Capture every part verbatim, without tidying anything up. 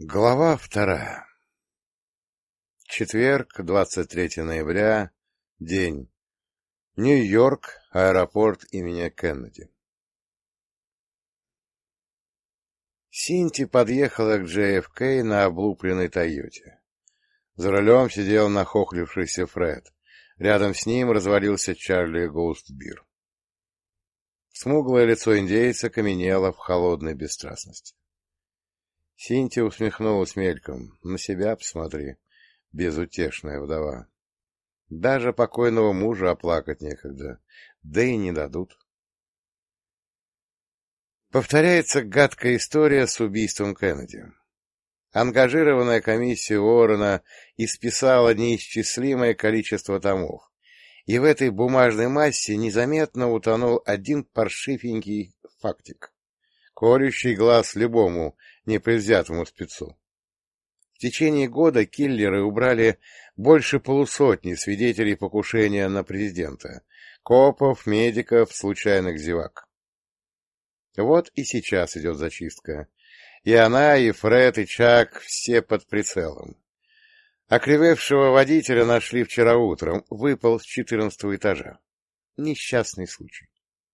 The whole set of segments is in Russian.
Глава вторая. Четверг, двадцать третьего ноября, день. Нью-Йорк, аэропорт имени Кеннеди. Синти подъехала к Джей Эф Кей на облупленной Тойоте. За рулем сидел нахохлившийся Фред. Рядом с ним развалился Чарли Гоустбир. Смуглое лицо индейца каменело в холодной бесстрастности. Синти усмехнулась мельком. На себя посмотри, безутешная вдова. Даже покойного мужа оплакать некогда, да и не дадут. Повторяется гадкая история с убийством Кеннеди. Ангажированная комиссия Уоррена исписала неисчислимое количество томов, и в этой бумажной массе незаметно утонул один паршивенький фактик, колющий глаз любому непредвзятому спецу. В течение года киллеры убрали больше полусотни свидетелей покушения на президента, копов, медиков, случайных зевак. Вот и сейчас идет зачистка. И она, и Фред, и Чак все под прицелом. Окривевшего водителя нашли вчера утром, выпал с четырнадцатого этажа. Несчастный случай.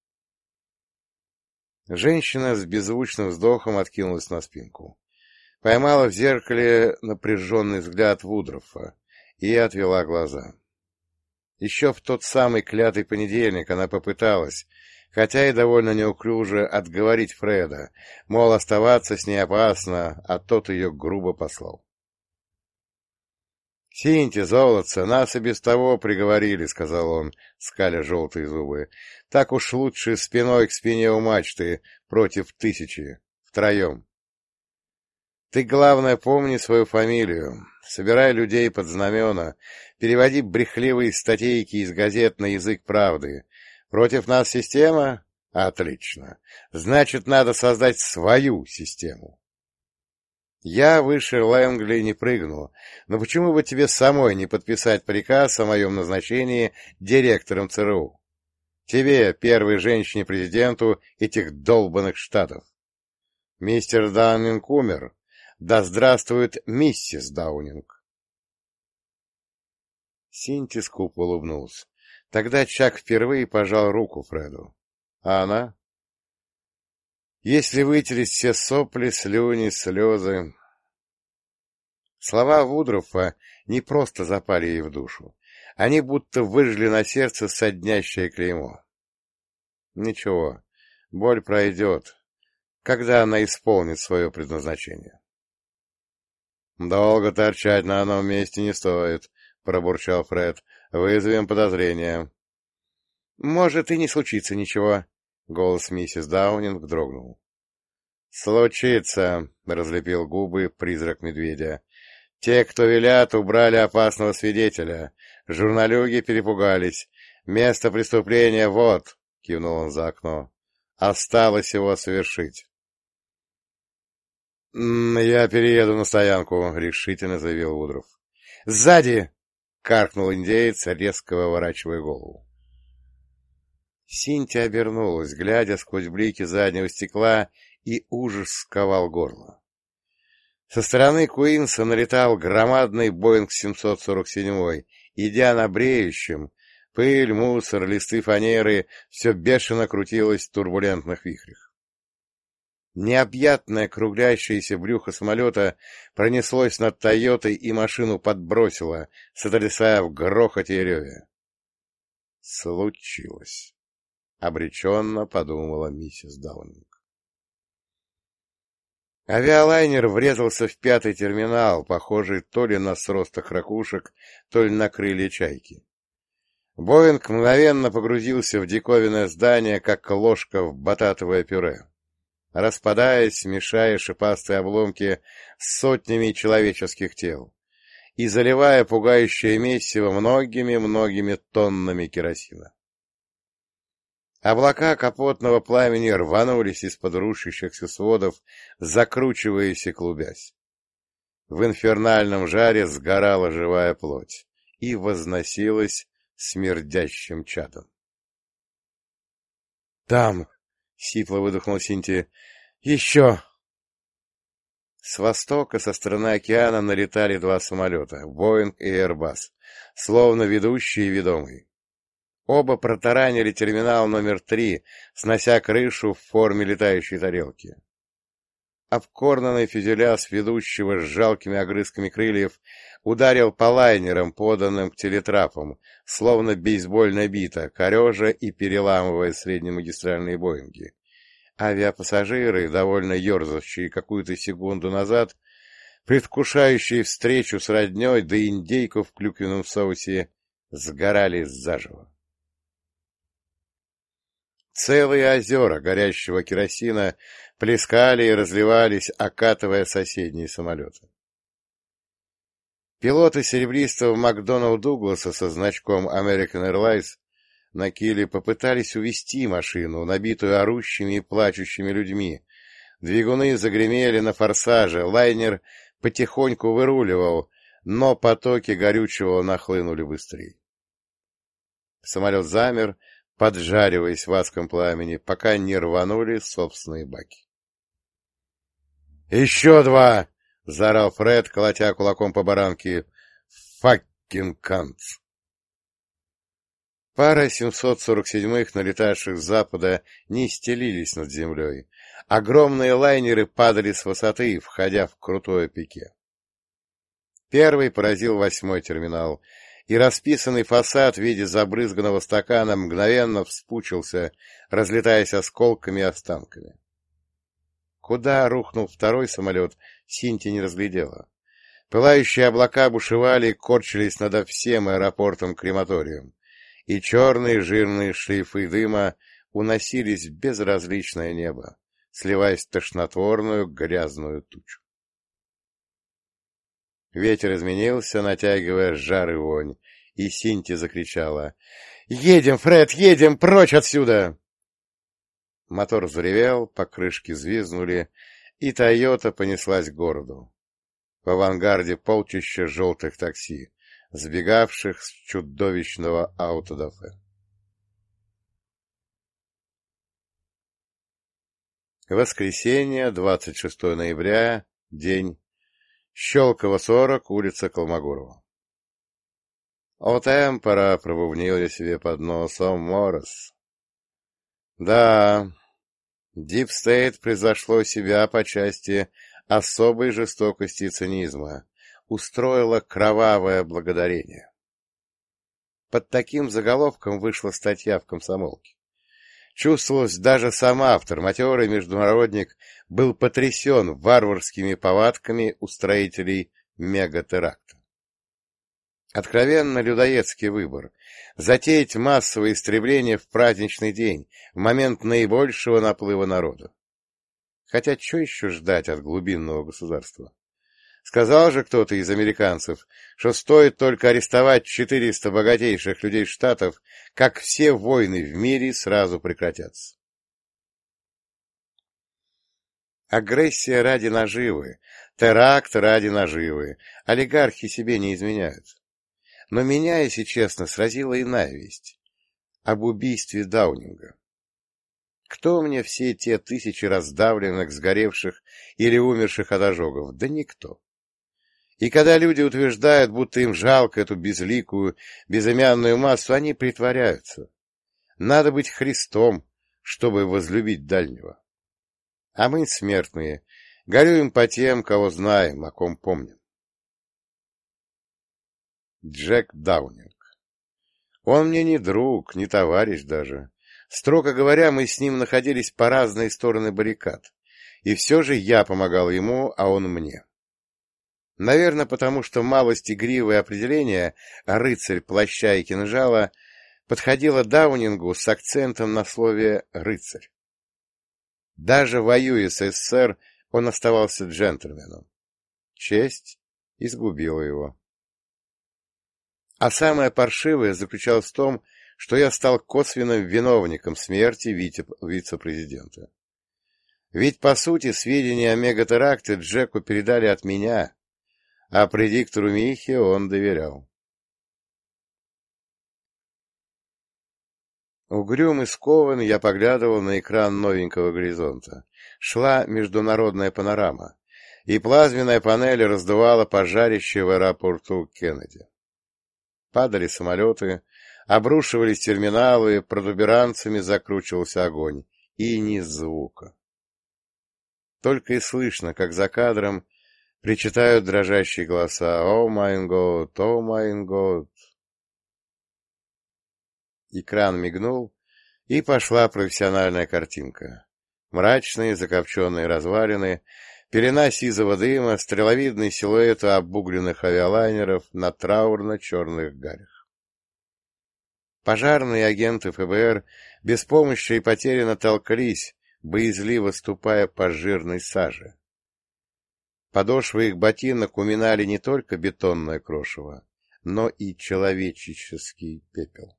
Женщина с беззвучным вздохом откинулась на спинку. Поймала в зеркале напряженный взгляд Вудроффа и отвела глаза. Еще в тот самый клятый понедельник она попыталась, хотя и довольно неуклюже, отговорить Фреда, мол, оставаться с ней опасно, а тот ее грубо послал. — Синти, золотце, нас и без того приговорили, — сказал он, скаля желтые зубы. — Так уж лучше спиной к спине у мачты против тысячи, втроем. Ты, главное, помни свою фамилию, собирай людей под знамена, переводи брехливые статейки из газет на язык правды. Против нас система? Отлично. Значит, надо создать свою систему. Я выше Лэнгли не прыгну, но почему бы тебе самой не подписать приказ о моем назначении директором ЦРУ? Тебе, первой женщине-президенту этих долбанных штатов. Мистер Даунинг умер. Да здравствует миссис Даунинг. Синти скупо улыбнулся. Тогда Чак впервые пожал руку Фреду. А она? Если вытереть все сопли, слюни, слезы... Слова Вудроффа не просто запали ей в душу. Они будто выжгли на сердце соднящее клеймо. Ничего, боль пройдет, когда она исполнит свое предназначение. «Долго торчать на одном месте не стоит», — пробурчал Фред. «Вызовем подозрения». «Может, и не случится ничего», — голос миссис Даунинг дрогнул. «Случится», — разлепил губы призрак медведя. «Те, кто велят, убрали опасного свидетеля. Журналюги перепугались. Место преступления вот», — кивнул он за окно. «Осталось его совершить». «Я перееду на стоянку», — решительно заявил Вудрофф. «Сзади!» — каркнул индеец, резко выворачивая голову. Синти обернулась, глядя сквозь блики заднего стекла, и ужас сковал горло. Со стороны Куинса налетал громадный Боинг семьсот сорок семь, идя на бреющем, пыль, мусор, листы фанеры — все бешено крутилось в турбулентных вихрях. Необъятное круглящееся брюхо самолета пронеслось над Тойотой и машину подбросило, сотрясая в грохоте и реве. «Случилось», — обреченно подумала миссис Даунинг. Авиалайнер врезался в пятый терминал, похожий то ли на сросток ракушек, то ли на крылья чайки. Боинг мгновенно погрузился в диковинное здание, как ложка в бататовое пюре, распадаясь, мешая шипастые обломки с сотнями человеческих тел и заливая пугающее месиво многими-многими тоннами керосина. Облака капотного пламени рванулись из-под рушащихся сводов, закручиваясь и клубясь. В инфернальном жаре сгорала живая плоть и возносилась смердящим чадом. — Там! — сипло выдохнул Синти. — Еще! С востока, со стороны океана, налетали два самолета — «Боинг» и «Airbus», словно ведущий и ведомый. Оба протаранили терминал номер три, снося крышу в форме летающей тарелки. Обкорнанный фюзеляж ведущего с жалкими огрызками крыльев ударил по лайнерам, поданным к телетрапам, словно бейсбольная бита, корежа и переламывая среднемагистральные «Боинги». Авиапассажиры, довольно ерзавшие какую-то секунду назад, предвкушающие встречу с родней да индейку в клюквенном соусе, сгорали заживо. Целые озера горящего керосина плескали и разливались, окатывая соседние самолеты. Пилоты серебристого Макдоналл Дугласа со значком American Airlines на киле попытались увести машину, набитую орущими и плачущими людьми. Двигуны загремели на форсаже, лайнер потихоньку выруливал, но потоки горючего нахлынули быстрее. Самолет замер, поджариваясь в адском пламени, пока не рванули собственные баки. «Еще два!» — заорал Фред, колотя кулаком по баранке. «Факкин канц!» Пара семьсот сорок седьмых, налетавших с запада, не стелились над землей. Огромные лайнеры падали с высоты, входя в крутое пике. Первый поразил восьмой терминал, и расписанный фасад в виде забрызганного стакана мгновенно вспучился, разлетаясь осколками и останками. Куда рухнул второй самолет, Синти не разглядела. Пылающие облака бушевали и корчились над всем аэропортом-крематорием, и черные жирные шлейфы дыма уносились в безразличное небо, сливаясь в тошнотворную грязную тучу. Ветер изменился, натягивая жар и вонь, и Синти закричала: «Едем, Фред, едем прочь отсюда!» Мотор взревел, покрышки взвизгнули, и «Тойота» понеслась к городу. В авангарде полчища желтых такси, сбегавших с чудовищного аутодафе. Воскресенье, двадцать шестое ноября, день. Щелково, сорок, улица Колмогорова. «О темпора!» — пробубнил я себе под носом Моррис. Да, Дипстейт превзошло себя по части особой жестокости и цинизма, устроило кровавое благодарение. Под таким заголовком вышла статья в «Комсомолке». Чувствовалось, даже сам автор, матерый международник, был потрясен варварскими повадками устроителей мегатеракта. Откровенно людоедский выбор — затеять массовое истребление в праздничный день, в момент наибольшего наплыва народа. Хотя что еще ждать от глубинного государства? Сказал же кто-то из американцев, что стоит только арестовать четыреста богатейших людей штатов, как все войны в мире сразу прекратятся. Агрессия ради наживы, теракт ради наживы, олигархи себе не изменяют. Но меня, если честно, сразила иная весть об убийстве Даунинга. Кто мне все те тысячи раздавленных, сгоревших или умерших от ожогов? Да никто. И когда люди утверждают, будто им жалко эту безликую, безымянную массу, они притворяются. Надо быть Христом, чтобы возлюбить дальнего. А мы, смертные, горюем по тем, кого знаем, о ком помним. Джек Даунинг. Он мне не друг, не товарищ даже. Строго говоря, мы с ним находились по разные стороны баррикад, и все же я помогал ему, а он мне. Наверное, потому что малость игривое определение «рыцарь плаща и кинжала» подходило Даунингу с акцентом на слове «рыцарь». Даже воюя с СССР, он оставался джентльменом. Честь изгубила его. А самое паршивое заключалось в том, что я стал косвенным виновником смерти вице-президента. Ведь, по сути, сведения о мегатеракте Джеку передали от меня, а предиктору Михе он доверял. Угрюм и скован я поглядывал на экран новенького горизонта. Шла международная панорама. и плазменная панель раздувала пожарище в аэропорту Кеннеди. Падали самолеты, обрушивались терминалы, протуберанцами закручивался огонь, и ни звука. Только и слышно, как за кадром причитают дрожащие голоса «О майн год! О майн год!». Экран мигнул, и пошла профессиональная картинка. Мрачные закопченные развалины, пелена сизого дыма, стреловидные силуэты обугленных авиалайнеров на траурно-черных гарях. Пожарные агенты ФБР без помощи и потерянно толкались, боязливо ступая по жирной саже. Подошвы их ботинок уминали не только бетонное крошево, но и человеческий пепел.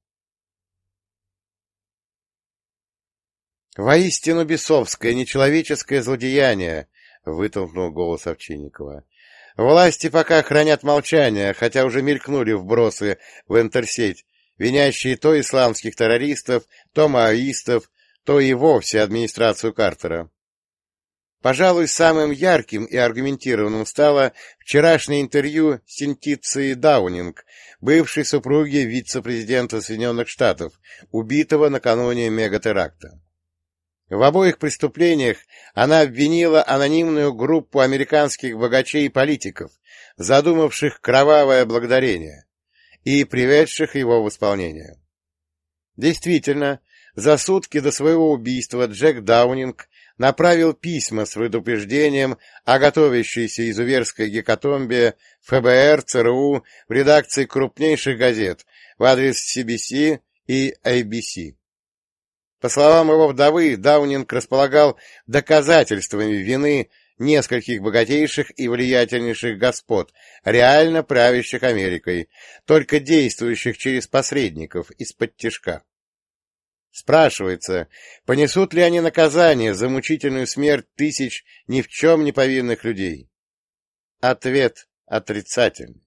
«Воистину бесовское, нечеловеческое злодеяние!» — вытолкнул голос Овчинникова. «Власти пока хранят молчание, хотя уже мелькнули вбросы в интерсеть, винящие то исламских террористов, то маоистов, то и вовсе администрацию Картера. Пожалуй, самым ярким и аргументированным стало вчерашнее интервью Синтиции Даунинг, бывшей супруги вице-президента Соединенных Штатов, убитого накануне мегатеракта. В обоих преступлениях она обвинила анонимную группу американских богачей и политиков, задумавших кровавое благодарение и приведших его в исполнение. Действительно, за сутки до своего убийства Джек Даунинг направил письма с предупреждением о готовящейся изуверской гекатомбе ФБР, ЦРУ в редакции крупнейших газет в адрес си би си и эй би си. По словам его вдовы, Даунинг располагал доказательствами вины нескольких богатейших и влиятельнейших господ, реально правящих Америкой, только действующих через посредников из-под тишка. Спрашивается, понесут ли они наказание за мучительную смерть тысяч ни в чем не повинных людей? Ответ отрицательный.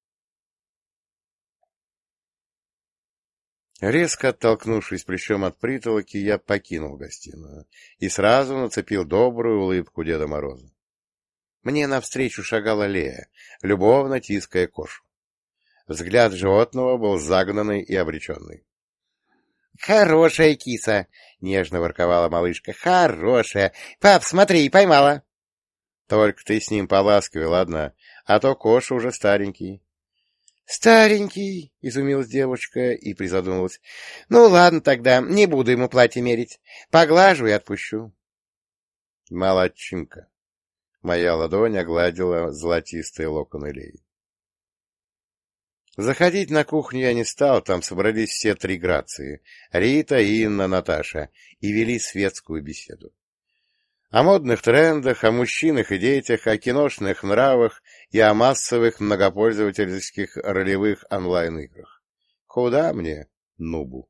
Резко оттолкнувшись плечом от притолоки, я покинул гостиную и сразу нацепил добрую улыбку Деда Мороза. Мне навстречу шагала Лея, любовно тиская кошу. Взгляд животного был загнанный и обреченный. — Хорошая киса! — нежно ворковала малышка. — Хорошая! Пап, смотри, поймала! — Только ты с ним поласкивай, ладно? А то Коша уже старенький. — Старенький! — изумилась девочка и призадумалась. — Ну, ладно тогда, не буду ему платье мерить. Поглажу и отпущу. — Молодчинка! Моя ладонь огладила золотистые локоны Леи. Заходить на кухню я не стал, там собрались все три Грации — Рита, Инна, Наташа — и вели светскую беседу. О модных трендах, о мужчинах и детях, о киношных нравах и о массовых многопользовательских ролевых онлайн-играх. Куда мне, нубу?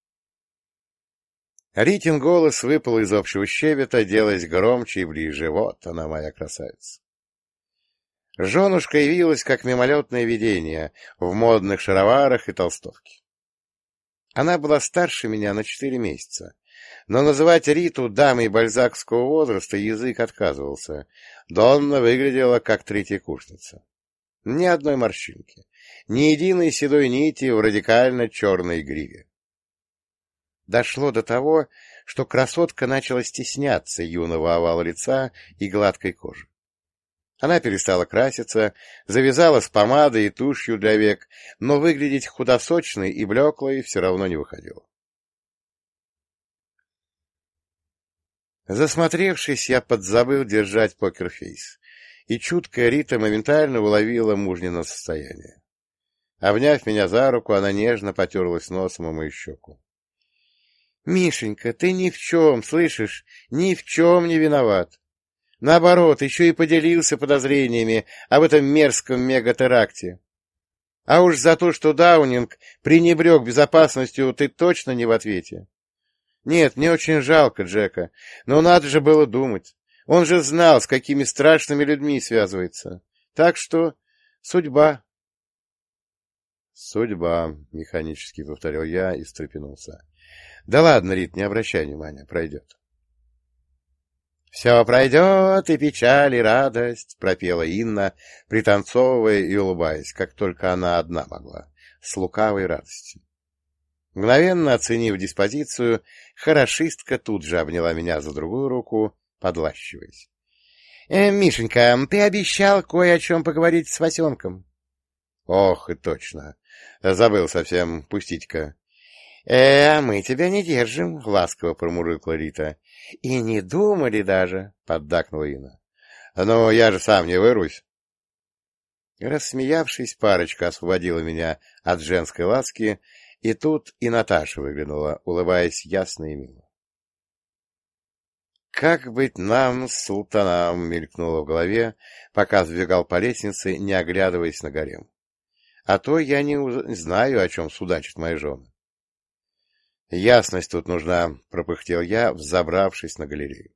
Ритин голос выпал из общего щебета, делаясь громче и ближе. Вот она, моя красавица. Женушка явилась, как мимолетное видение, в модных шароварах и толстовке. Она была старше меня на четыре месяца, но называть Риту дамой бальзакского возраста язык отказывался. Донна выглядела, как третьекурсница. Ни одной морщинки, ни единой седой нити в радикально черной гриве. Дошло до того, что красотка начала стесняться юного овала лица и гладкой кожи. Она перестала краситься, завязала с помадой и тушью для век, но выглядеть худосочной и блеклой все равно не выходило. Засмотревшись, я подзабыл держать покерфейс, и чуткая Рита моментально уловила мужнино состояние. Обняв меня за руку, она нежно потерлась носом о мою щеку. — Мишенька, ты ни в чем, слышишь, ни в чем не виноват. Наоборот, еще и поделился подозрениями об этом мерзком мегатеракте. А уж за то, что Даунинг пренебрег безопасностью, ты точно не в ответе. Нет, мне очень жалко Джека, но надо же было думать. Он же знал, с какими страшными людьми связывается. Так что судьба. Судьба, механически повторил я и встрепенулся. Да ладно, Рит, не обращай внимания, пройдет. — Все пройдет, и печаль, и радость, — пропела Инна, пританцовывая и улыбаясь, как только она одна могла, с лукавой радостью. Мгновенно оценив диспозицию, хорошистка тут же обняла меня за другую руку, подлащиваясь. «Э, — Мишенька, ты обещал кое о чем поговорить с Васенком. — Ох, и точно. Забыл совсем. Пустить-ка. — Э, а мы тебя не держим, — ласково промурлыкала Рита. — И не думали даже, — поддакнула Инна. — Ну, я же сам не вырвусь. Рассмеявшись, парочка освободила меня от женской ласки, и тут и Наташа выглянула, улыбаясь ясно и мило. «Как быть нам, султанам?» — мелькнуло в голове, пока сбегал по лестнице, не оглядываясь на гарем. «А то я не уз... знаю, о чем судачат мои жены». «Ясность тут нужна», — пропыхтел я, взобравшись на галерею.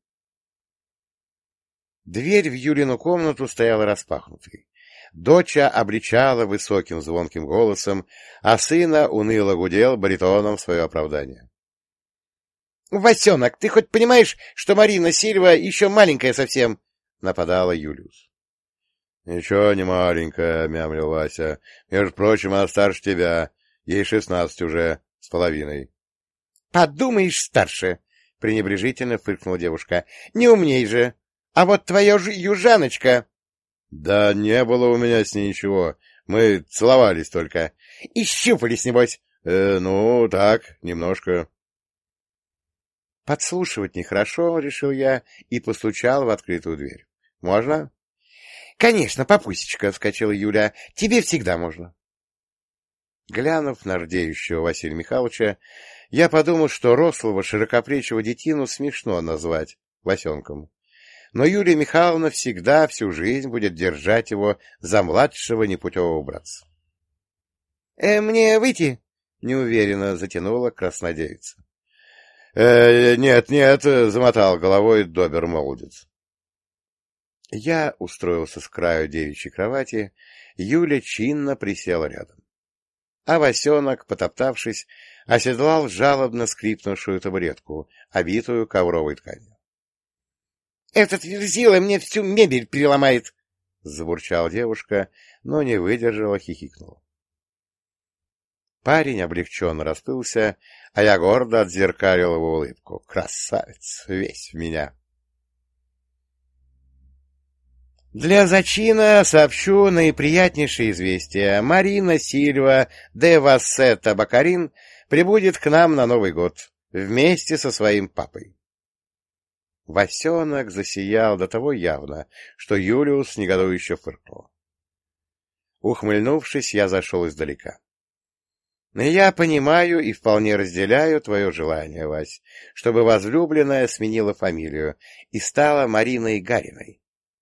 Дверь в Юлину комнату стояла распахнутой. Доча обличала высоким звонким голосом, а сына уныло гудел баритоном в свое оправдание. — Васенок, ты хоть понимаешь, что Марина Сильва еще маленькая совсем? — нападала Юлиус. — Ничего не маленькая, — мямлил Вася. — Между прочим, она старше тебя. Ей шестнадцать уже с половиной. — Подумаешь, старше, — пренебрежительно фыркнула девушка. — Не умней же. А вот твоя ж южаночка... — Да не было у меня с ней ничего. Мы целовались только. — И щупались, небось. Э, — Ну, так, немножко. Подслушивать нехорошо, — решил я и постучал в открытую дверь. — Можно? — Конечно, папусечка, — вскочила Юля. — Тебе всегда можно. Глянув на рдеющего Василия Михайловича, я подумал, что рослого широкоплечего детину смешно назвать Васенком. Но Юлия Михайловна всегда всю жизнь будет держать его за младшего непутевого братца. «Э, — Мне выйти? — неуверенно затянула краснодевица. «Э, — Нет, нет, — замотал головой добер-молодец. Я устроился с краю девичьей кровати, Юля чинно присела рядом. А Васенок, потоптавшись, оседлал жалобно скрипнувшую табуретку, обитую ковровой тканью. — Этот верзила мне всю мебель переломает! — забурчала девушка, но не выдержала, хихикнула. Парень облегченно расплылся, а я гордо отзеркалил его улыбку. Красавец, весь в меня. Для зачина сообщу наиприятнейшее известие. Марина Сильва де Вассета Бакарин прибудет к нам на Новый год вместе со своим папой. Васенок засиял до того явно, что Юлиус негодующе фыркнул. Ухмыльнувшись, я зашел издалека. — Я понимаю и вполне разделяю твое желание, Вась, чтобы возлюбленная сменила фамилию и стала Мариной Гариной.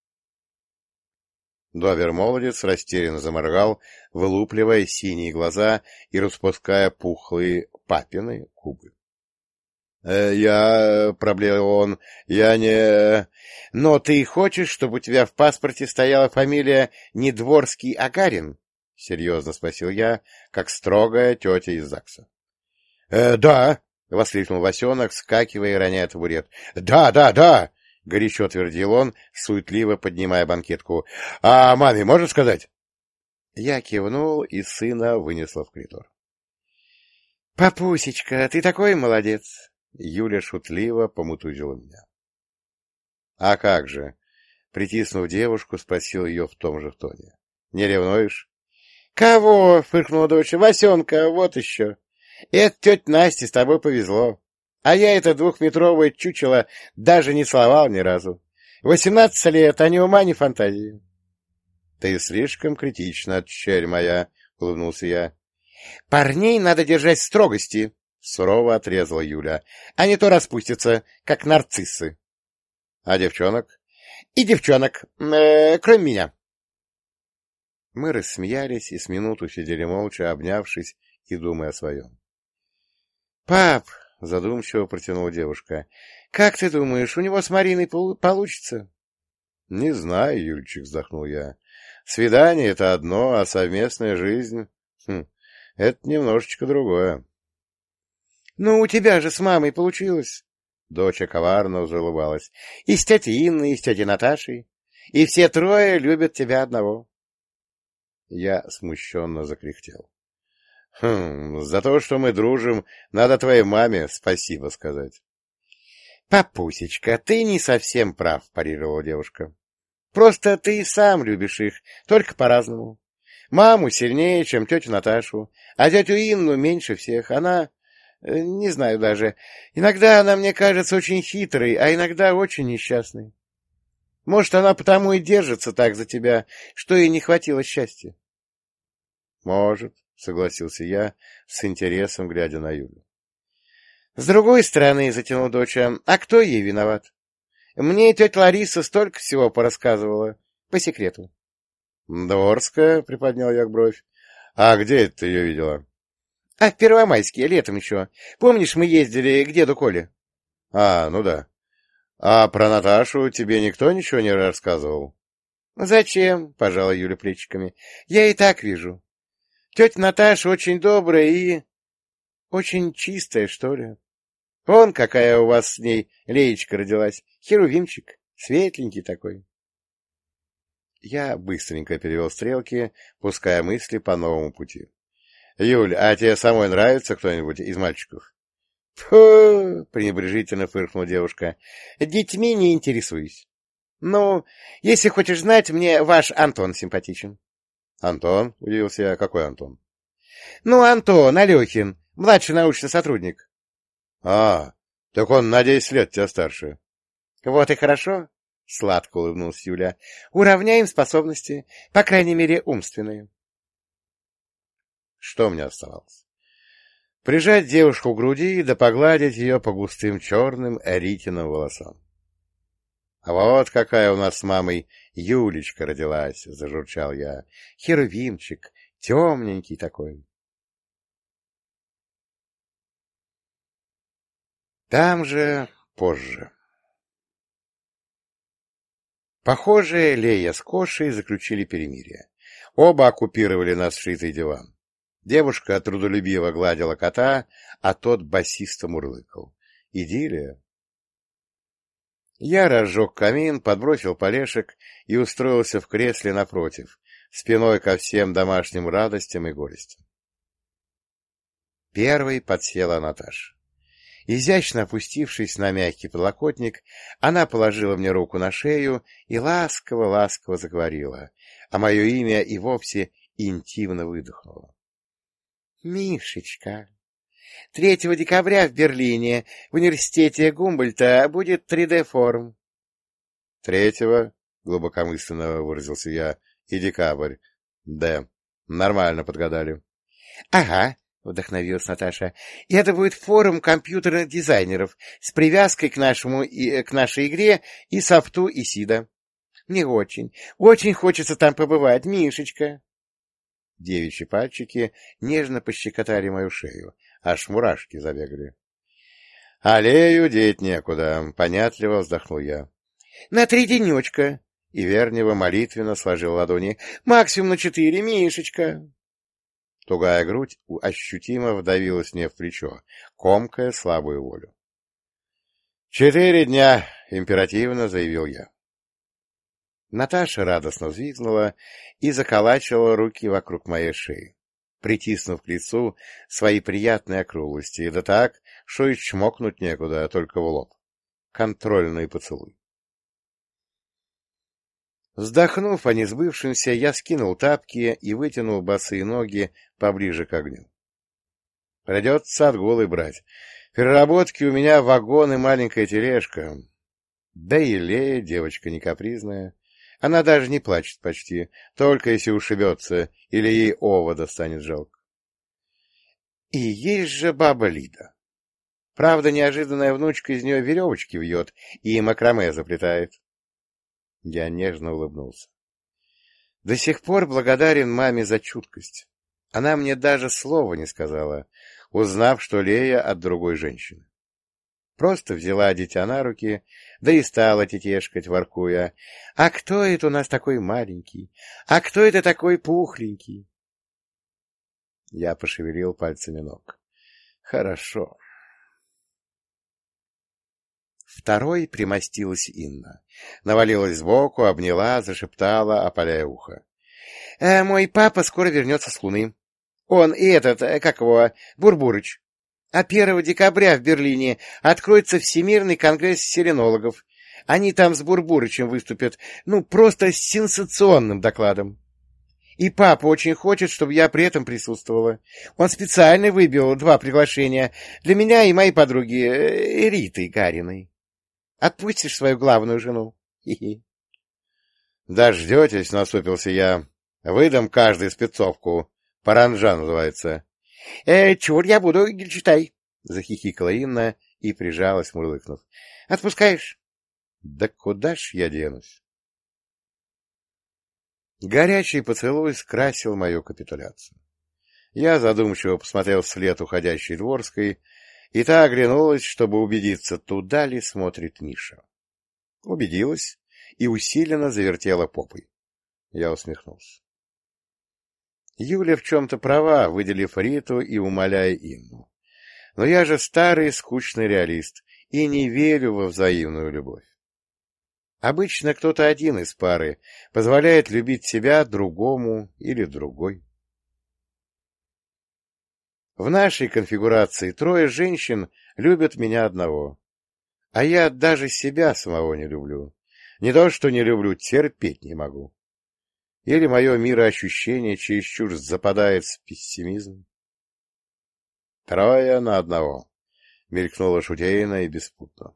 Добер-молодец растерянно заморгал, вылупливая синие глаза и распуская пухлые папины губы. «Э, — Я... — проблеял он, — я не... — Но ты хочешь, чтобы у тебя в паспорте стояла фамилия не Дворский, а Гарин? — серьезно спросил я, как строгая тетя из ЗАГСа. «Э, — Да! — воскликнул Васенок, вскакивая и роняя табурет. — Да, да, да! — горячо твердил он, суетливо поднимая банкетку. — А маме можно сказать? Я кивнул, и сына вынесла в коридор. — Папусечка, ты такой молодец! — Юля шутливо помутузила меня. — А как же? — притиснув девушку, спросил ее в том же тоне. — Не ревнуешь? — Кого? — фыркнула дочь. — Васенка, вот еще. Это тетя Настя, с тобой повезло. А я это двухметровое чучело даже не целовал ни разу. Восемнадцать лет, а ни ума, ни фантазии. — Ты слишком критична, черь моя, — улыбнулся я. — Парней надо держать в строгости, — сурово отрезала Юля, — а не то распустятся, как нарциссы. — А девчонок? — И девчонок, э, кроме меня. Мы рассмеялись и с минуту сидели молча, обнявшись и думая о своем. — Пап, — задумчиво протянула девушка, — как ты думаешь, у него с Мариной получится? — Не знаю, Юльчик, — вздохнул я. — Свидание — это одно, а совместная жизнь хм, — это немножечко другое. — Ну, у тебя же с мамой получилось, — Доча коварно залыбалась. — И с тетей Инной, и с тетей Наташей. И все трое любят тебя одного. Я смущенно закряхтел. — Хм, за то, что мы дружим, надо твоей маме спасибо сказать. — Папусечка, ты не совсем прав, — парировала девушка. — Просто ты и сам любишь их, только по-разному. Маму сильнее, чем тетю Наташу, а тетю Инну меньше всех. Она... Не знаю даже. Иногда она мне кажется очень хитрой, а иногда очень несчастной. Может, она потому и держится так за тебя, что ей не хватило счастья. — Может, — согласился я, с интересом глядя на Юлю. — С другой стороны, — затянул доча, — а кто ей виноват? Мне тетя Лариса столько всего порассказывала, по секрету. — Дворская, — приподнял я бровь. — А где это ты ее видела? — А в Первомайске, летом еще. Помнишь, мы ездили к деду Коле? — А, ну да. А про Наташу тебе никто ничего не рассказывал? — Зачем? — пожала Юля плечиками. — Я и так вижу. Тетя Наташа очень добрая и... очень чистая, что ли. Вон какая у вас с ней Леечка родилась. Херувимчик, светленький такой. Я быстренько перевел стрелки, пуская мысли по новому пути. — Юль, а тебе самой нравится кто-нибудь из мальчиков? — Фу! — пренебрежительно фыркнула девушка. — Детьми не интересуюсь. Ну, если хочешь знать, мне ваш Антон симпатичен. — Антон? — удивился я. — Какой Антон? — Ну, Антон Алехин, младший научный сотрудник. — А, так он на десять лет тебя старше. — Вот и хорошо, — сладко улыбнулась Юля. — Уравняем способности, по крайней мере, умственные. Что мне оставалось? Прижать девушку к груди да погладить ее по густым черным Ритиным волосам. — А вот какая у нас с мамой Юлечка родилась, — зажурчал я. — Херувимчик, темненький такой. Там же позже. Похоже, Лея с Кошей заключили перемирие. Оба оккупировали наш сшитый диван. Девушка трудолюбиво гладила кота, а тот басисто мурлыкал. Идиллия. Я разжег камин, подбросил полешек и устроился в кресле напротив, спиной ко всем домашним радостям и горестям. Первой подсела Наташа. Изящно опустившись на мягкий подлокотник, она положила мне руку на шею и ласково-ласково заговорила, а мое имя и вовсе интимно выдохнула. — Мишечка, третьего декабря в Берлине в университете Гумбольдта будет три дэ-форум. — Третьего, — глубокомысленно выразился я, — и декабрь. Д. Нормально подгадали. — Ага, — вдохновилась Наташа. — Это будет форум компьютерных дизайнеров с привязкой к нашему и, к нашей игре и софту и сида. Мне очень, очень хочется там побывать, Мишечка. Девичьи пальчики нежно пощекотали мою шею, аж мурашки забегали. — Аллею деть некуда, — понятливо вздохнул я. — На три денечка. И Вернева молитвенно сложил ладони. — Максимум на четыре, Мишечка. Тугая грудь ощутимо вдавилась мне в плечо, комкая слабую волю. — Четыре дня, — императивно заявил я. Наташа радостно взвизгнула и заколачивала руки вокруг моей шеи, притиснув к лицу свои приятные округлости, да так, что и чмокнуть некуда, а только в лоб. Контрольный поцелуй. Вздохнув о несбывшемся, я скинул тапки и вытянул босые ноги поближе к огню. Придется отгулы брать. Переработки у меня вагон и маленькая тележка. Да и Лея девочка не капризная. Она даже не плачет почти, только если ушибется или ей овода станет жалко. И есть же баба Лида. Правда, неожиданная внучка из нее веревочки вьет и макраме заплетает. Я нежно улыбнулся. До сих пор благодарен маме за чуткость. Она мне даже слова не сказала, узнав, что Лея от другой женщины. Просто взяла дитя на руки, да и стала тетешкать, воркуя. «А кто это у нас такой маленький? А кто это такой пухленький?» Я пошевелил пальцами ног. «Хорошо». Второй примостилась Инна. Навалилась сбоку, обняла, зашептала, опаляя ухо. «Э, «Мой папа скоро вернется с Луны. Он и этот, э, как его, Бурбурыч. А первого декабря в Берлине откроется Всемирный конгресс селенологов. Они там с Бурбурычем выступят, ну, просто с сенсационным докладом. И папа очень хочет, чтобы я при этом присутствовала. Он специально выбил два приглашения для меня и моей подруги э, Риты Гариной. Отпустишь свою главную жену? Хи-хи». «Дождетесь», — насупился я. «Выдам каждый спецовку. Паранжа называется». «Э, чур я буду, читай», — захихикала Инна и прижалась, мурлыкнув. «Отпускаешь?» «Да куда ж я денусь?» Горячий поцелуй скрасил мою капитуляцию. Я задумчиво посмотрел вслед уходящей Дворской, и та оглянулась, чтобы убедиться, туда ли смотрит Миша. Убедилась и усиленно завертела попой. Я усмехнулся. Юля в чем-то права, выделив Риту и умоляя Инну. Но я же старый скучный реалист и не верю во взаимную любовь. Обычно кто-то один из пары позволяет любить себя другому или другой. В нашей конфигурации трое женщин любят меня одного, а я даже себя самого не люблю. Не то, что не люблю, терпеть не могу. Или мое мироощущение чересчур западает в пессимизм? Трое на одного, мелькнула шутейно и беспутно.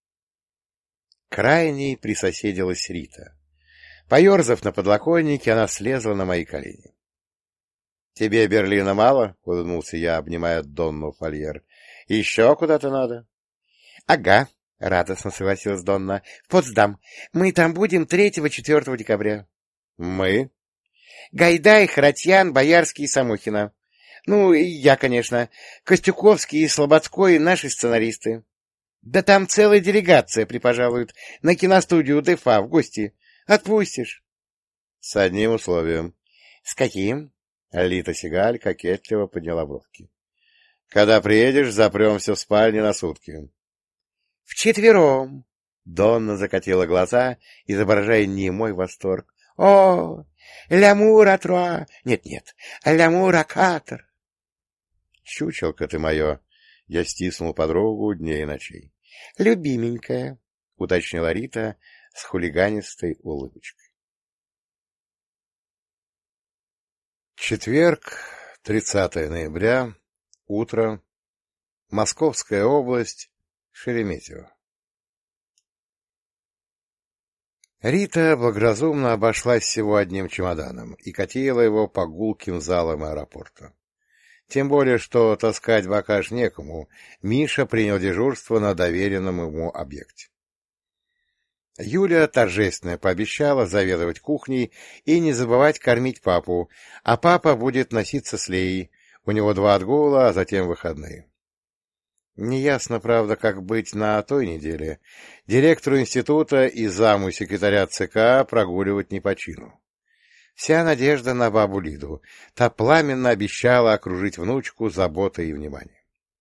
Крайней присоседилась Рита. Поерзав на подлокотнике, она слезла на мои колени. — Тебе Берлина мало? — улыбнулся я, обнимая Донну Фольер. — Еще куда-то надо? — Ага, — радостно согласилась Донна. — В Потсдам. Мы там будем третьего-четвертого декабря. — Мы? — Гайдай, Харатьян, Боярский и Самохина. Ну, и я, конечно. Костюковский и Слободской — наши сценаристы. Да там целая делегация припожалует на киностудию ДЭФА в гости. Отпустишь? — С одним условием. — С каким? — Лита Сигаль кокетливо подняла бровки. — Когда приедешь, запремся в спальне на сутки. — Вчетвером. Донна закатила глаза, изображая немой восторг. — О, лямур атруа! Нет-нет, лямур акатор! — Чучелка ты мое! Я стиснул подругу дней и ночей. — Любименькая, — уточнила Рита с хулиганистой улыбочкой. Четверг, тридцатое ноября, утро, Московская область, Шереметьево. Рита благоразумно обошлась всего одним чемоданом и катила его по гулким залам аэропорта. Тем более, что таскать багаж некому, Миша принял дежурство на доверенном ему объекте. Юля торжественно пообещала заведовать кухней и не забывать кормить папу, а папа будет носиться с Леей, у него два отгула, а затем выходные. Неясно, правда, как быть на той неделе. Директору института и заму секретаря ЦК прогуливать не по чину. Вся надежда на бабу Лиду. Та пламенно обещала окружить внучку заботой и вниманием.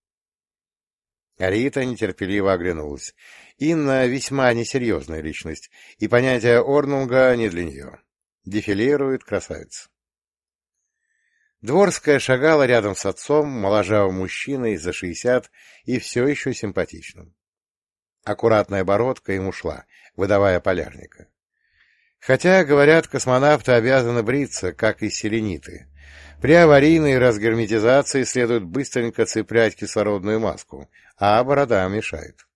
Рита нетерпеливо оглянулась. Инна весьма несерьезная личность, и понятие Орнунга не для нее. Дефилирует красавица. Дворская шагала рядом с отцом, моложавым мужчиной за шестьдесят и все еще симпатичным. Аккуратная бородка ему шла, выдавая полярника. Хотя, говорят, космонавты обязаны бриться, как и селениты. При аварийной разгерметизации следует быстренько цеплять кислородную маску, а борода мешает.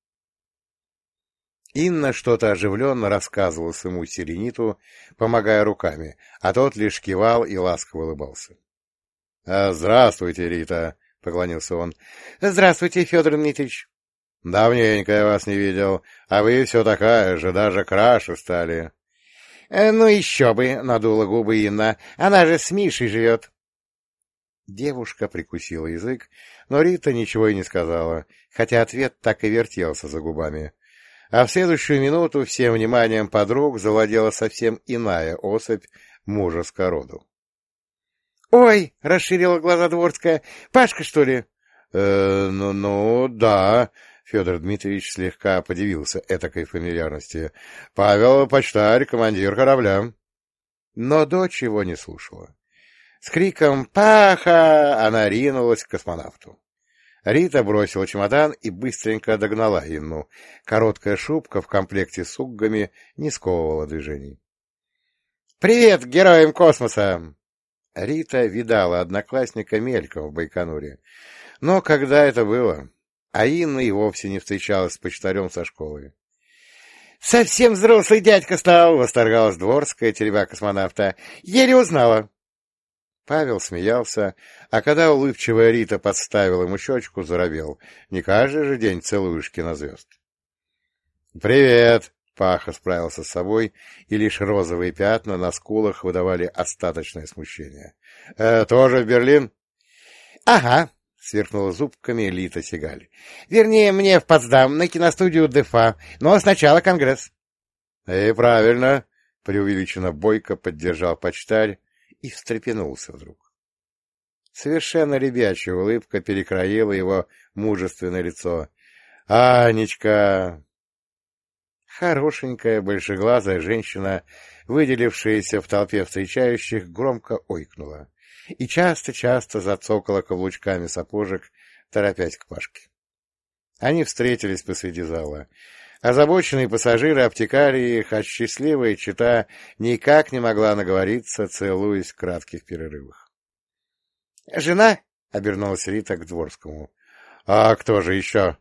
Инна что-то оживленно рассказывала своему селениту, помогая руками, а тот лишь кивал и ласково улыбался. — Здравствуйте, Рита, — поклонился он. — Здравствуйте, Федор Дмитриевич. — Давненько я вас не видел, а вы все такая же, даже краше стали. — Ну еще бы, — надула губы Инна, — она же с Мишей живет. Девушка прикусила язык, но Рита ничего и не сказала, хотя ответ так и вертелся за губами. А в следующую минуту всем вниманием подруг завладела совсем иная особь мужеского роду. — Ой! — расширила глаза Дворская. — Пашка, что ли? — Э, ну, ну, да. Федор Дмитриевич слегка подивился этакой фамильярности. — Павел, почтарь, командир корабля. Но дочь его не слушала. С криком «Паха!» она ринулась к космонавту. Рита бросила чемодан и быстренько догнала Инну. Короткая шубка в комплекте с уггами не сковывала движений. «Привет героям космоса!» Рита видала одноклассника мельком в Байконуре. Но когда это было? А Инна и вовсе не встречалась с почтарем со школы. «Совсем взрослый дядька стал!» — восторгалась Дворская, теребя космонавта. «Еле узнала!» Павел смеялся, а когда улыбчивая Рита подставила ему щечку, заробел. Не каждый же день целуешь кинозвезд. «Привет!» — Паха справился с собой, и лишь розовые пятна на скулах выдавали остаточное смущение. «Э, «Тоже в Берлин?» «Ага», — сверкнула зубками Лита Сигаль. «Вернее, мне в Потсдам, на киностудию ДЭФА, но сначала Конгресс». «И правильно», — преувеличенно бойко поддержал почтарь, и встрепенулся вдруг. Совершенно ребячья улыбка перекроила его мужественное лицо. «Анечка!» Хорошенькая, большеглазая женщина, выделившаяся в толпе встречающих, громко ойкнула и часто-часто зацокала каблучками сапожек, торопясь к Пашке. Они встретились посреди зала. Озабоченные пассажиры обтекали их, а счастливая чета никак не могла наговориться, целуясь в кратких перерывах. — Жена? — обернулась Рита к Дворскому. — А кто же еще?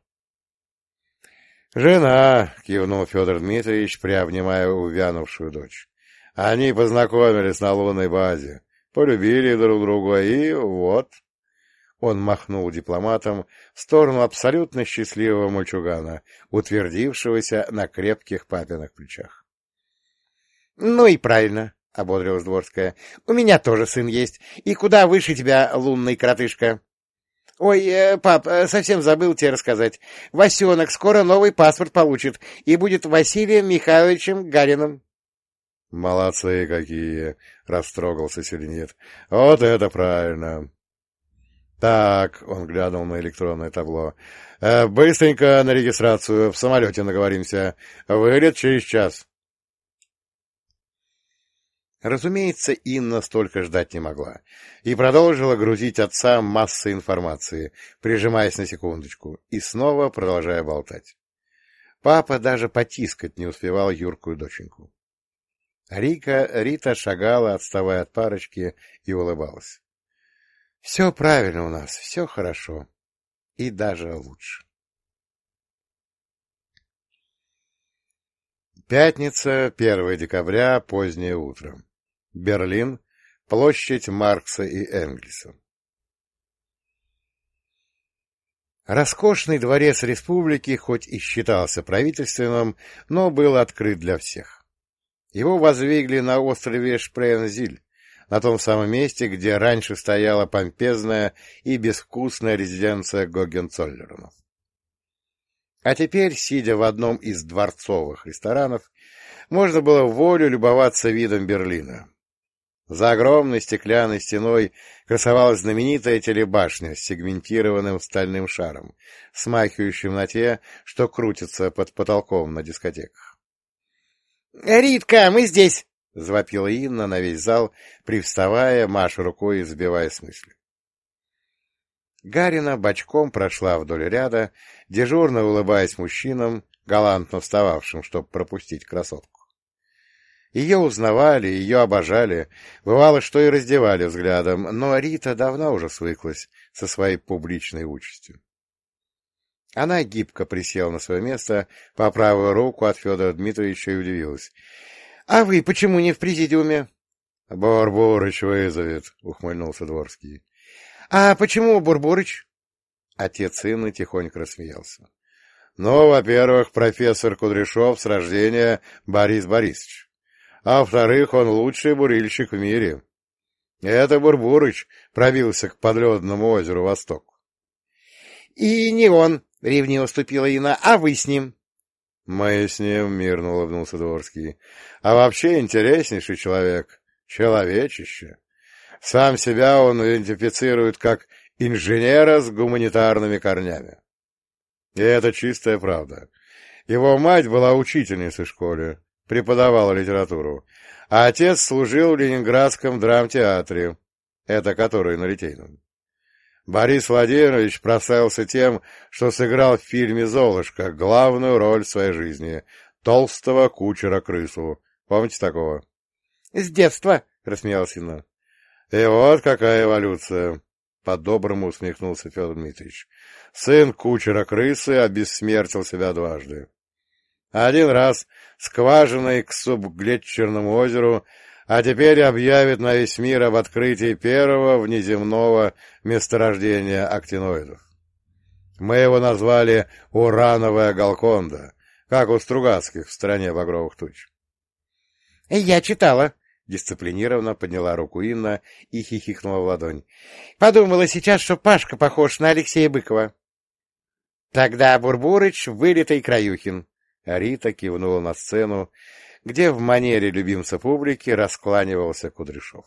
— Жена, — кивнул Федор Дмитриевич, приобнимая увянувшую дочь. — Они познакомились на лунной базе, полюбили друг друга, и вот... Он махнул дипломатом в сторону абсолютно счастливого мальчугана, утвердившегося на крепких папиных плечах. — Ну и правильно, — ободрилась Дворская. — У меня тоже сын есть. И куда выше тебя, лунный коротышка? — Ой, э, пап, совсем забыл тебе рассказать. Васенок скоро новый паспорт получит и будет Василием Михайловичем Гариным. — Молодцы какие! — растрогался Селенит. — Вот это правильно! «Так», — он глянул на электронное табло, э, — «быстренько на регистрацию, в самолете наговоримся. Вылет через час». Разумеется, Инна столько ждать не могла и продолжила грузить отца массой информации, прижимаясь на секундочку, и снова продолжая болтать. Папа даже потискать не успевал юркую доченьку. Рика, Рита шагала, отставая от парочки, и улыбалась. Все правильно у нас, все хорошо. И даже лучше. Пятница, первое декабря, позднее утро. Берлин, площадь Маркса и Энгельса. Роскошный дворец республики хоть и считался правительственным, но был открыт для всех. Его воздвигли на острове Шпрейн-Зиль, на том самом месте, где раньше стояла помпезная и безвкусная резиденция Гогенцоллернов. А теперь, сидя в одном из дворцовых ресторанов, можно было в волю любоваться видом Берлина. За огромной стеклянной стеной красовалась знаменитая телебашня с сегментированным стальным шаром, смахивающим на те, что крутятся под потолком на дискотеках. — Ритка, мы здесь! — завопила Инна на весь зал, привставая, маша рукой и сбивая с мысли. Гарина бочком прошла вдоль ряда, дежурно улыбаясь мужчинам, галантно встававшим, чтобы пропустить красотку. Ее узнавали, ее обожали, бывало, что и раздевали взглядом, но Рита давно уже свыклась со своей публичной участью. Она гибко присела на свое место по правую руку от Федора Дмитриевича и удивилась. — А вы почему не в президиуме? — Бурбурыч вызовет, — ухмыльнулся Дворский. — А почему Бурбурыч? Отец Инны тихонько рассмеялся. — Ну, во-первых, профессор Кудряшов с рождения Борис Борисович. А во-вторых, он лучший бурильщик в мире. Это Бурбурыч пробился к подледному озеру Восток. — И не он, — ревниво ступила Инна, — а вы с ним. — Мы с ним, — мирно улыбнулся Дворский. — А вообще интереснейший человек, человечище. Сам себя он идентифицирует как инженера с гуманитарными корнями. И это чистая правда. Его мать была учительницей в школе, преподавала литературу, а отец служил в Ленинградском драмтеатре, это который на Литейном. Борис Владимирович прославился тем, что сыграл в фильме «Золушка» главную роль в своей жизни — толстого кучера-крысу. Помните такого? — С детства, — рассмеялась Инна. — И вот какая эволюция! — по-доброму усмехнулся Федор Дмитриевич. Сын кучера-крысы обессмертил себя дважды. Один раз скважиной к субглетчерному озеру, а теперь объявит на весь мир об открытии первого внеземного месторождения актиноидов. Мы его назвали «Урановая Галконда», как у Стругацких в «Стране багровых туч». — Я читала, — дисциплинированно подняла руку Инна и хихикнула в ладонь. — Подумала сейчас, что Пашка похож на Алексея Быкова. — Тогда Бурбурыч — вылитый Краюхин. Рита кивнула на сцену, где в манере любимца публики раскланивался Кудряшов.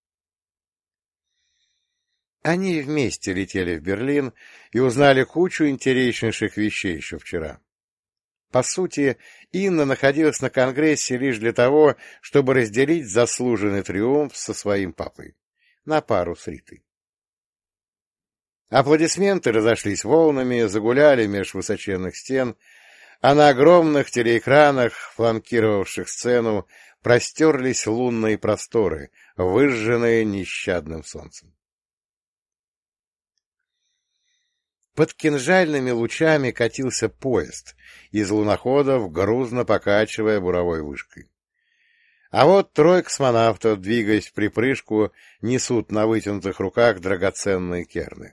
Они вместе летели в Берлин и узнали кучу интереснейших вещей еще вчера. По сути, Инна находилась на Конгрессе лишь для того, чтобы разделить заслуженный триумф со своим папой, на пару с Ритой. Аплодисменты разошлись волнами, загуляли меж высоченных стен, а на огромных телеэкранах, фланкировавших сцену, простерлись лунные просторы, выжженные нещадным солнцем. Под кинжальными лучами катился поезд из луноходов, грузно покачивая буровой вышкой. А вот трое космонавтов, двигаясь в припрыжку, несут на вытянутых руках драгоценные керны.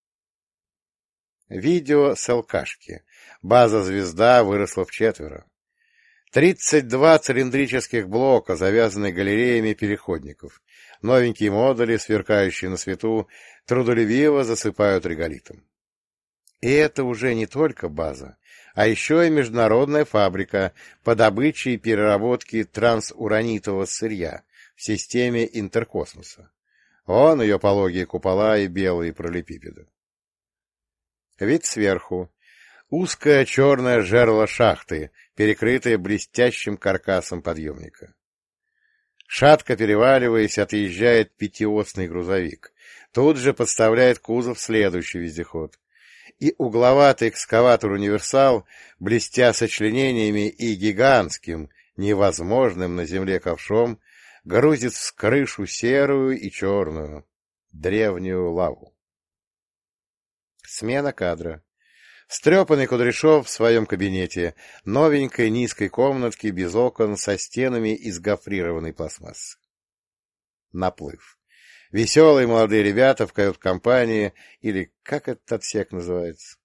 Видео с ЛКшки. База «Звезда» выросла вчетверо. Тридцать два цилиндрических блока, завязанные галереями переходников. Новенькие модули, сверкающие на свету, трудолюбиво засыпают реголитом. И это уже не только база, а еще и международная фабрика по добыче и переработке трансуранитового сырья в системе интеркосмоса. Вон ее пологие купола и белые пролепипеды. Вид сверху. Узкое черное жерло шахты, перекрытое блестящим каркасом подъемника. Шатко переваливаясь, отъезжает пятиосный грузовик. Тут же подставляет кузов следующий вездеход. И угловатый экскаватор-универсал, блестя сочленениями и гигантским, невозможным на земле ковшом, грузит в крышу серую и черную, древнюю лаву. Смена кадра. Стрепанный Кудряшов в своем кабинете, новенькой низкой комнатке без окон со стенами из гофрированной пластмассы. Наплыв. Веселые молодые ребята в кают-компании, или как этот отсек называется.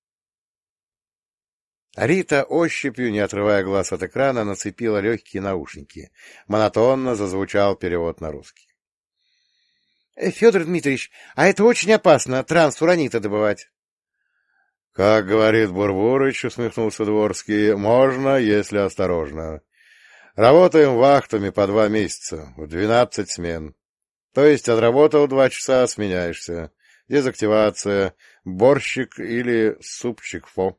Рита ощупью, не отрывая глаз от экрана, нацепила легкие наушники. Монотонно зазвучал перевод на русский. — Федор Дмитриевич, а это очень опасно, трансуранита добывать. — Как говорит Бурбурыч, — усмехнулся Дворский, — можно, если осторожно. Работаем вахтами по два месяца, в двенадцать смен. То есть отработал два часа, сменяешься. Дезактивация, борщик или супчик фо.